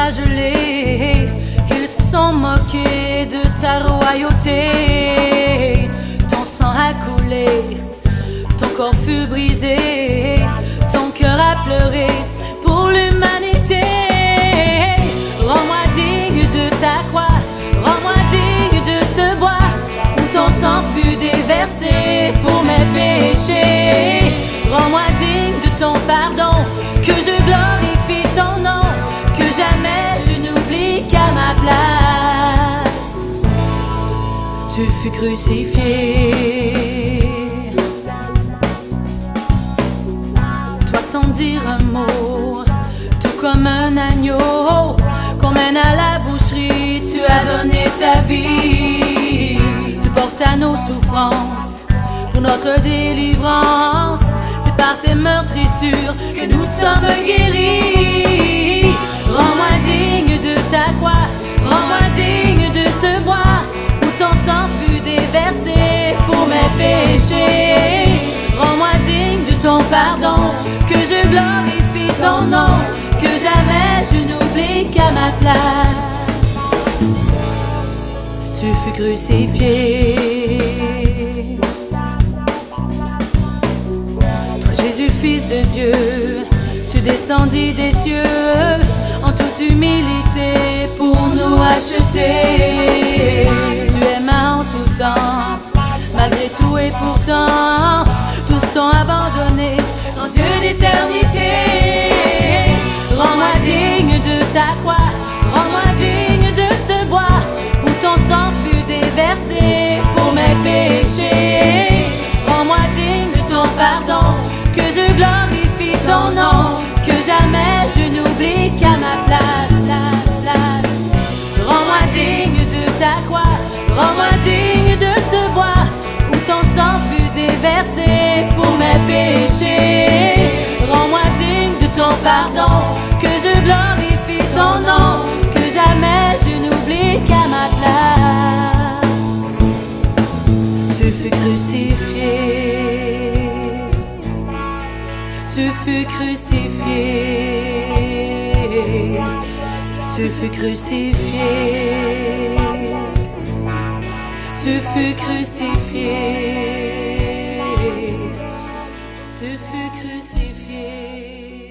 flagellés, ils se sont moqués de ta royauté. Ton sang a coulé, ton corps fut brisé, ton cœur a pleuré pour l'humanité. Rends-moi digne de ta croix, rends-moi digne de ce bois où ton sang fut déversé pour mes péchés. Rends-moi digne de ton pardon, que je glorifie ton nom, que jamais je n'oublie qu'à ma place tu fus crucifié. Toi sans dire un mot, tout comme un agneau qu'on mène à la boucherie, tu as donné ta vie. Tu portes à nos souffrances pour notre délivrance. C'est par tes meurtrissures que nous sommes guéris. Rends-moi digne de ta croix, rends-moi digne de ce bois où ton sang fut déversé pour mes péchés. Rends-moi digne de ton pardon, que je glorifie ton nom, que jamais je n'oublie qu'à ma place tu fus crucifié. Toi Jésus, Fils de Dieu, tu descendis des cieux en toute humilité pour nous racheter. Tu aimas en tout temps, malgré tout et pourtant, tous t'ont abandonné, grand Dieu d'éternité. Rends-moi digne de ta croix, rends-moi digne de ce bois où ton sang fut déversé pour mes péchés. Rends-moi digne de ton pardon, que je glorifie ton nom, que jamais je n'oublie qu'à ma place. Rends-moi digne de ta croix, rends-moi digne de ce bois où ton sang fut déversé pour mes péchés. Rends-moi digne de ton pardon, que je glorifie ton nom, que jamais je n'oublie qu'à ma place tu fus crucifié. Tu fus crucifié, tu fus crucifié, tu fus crucifié, tu fus crucifié.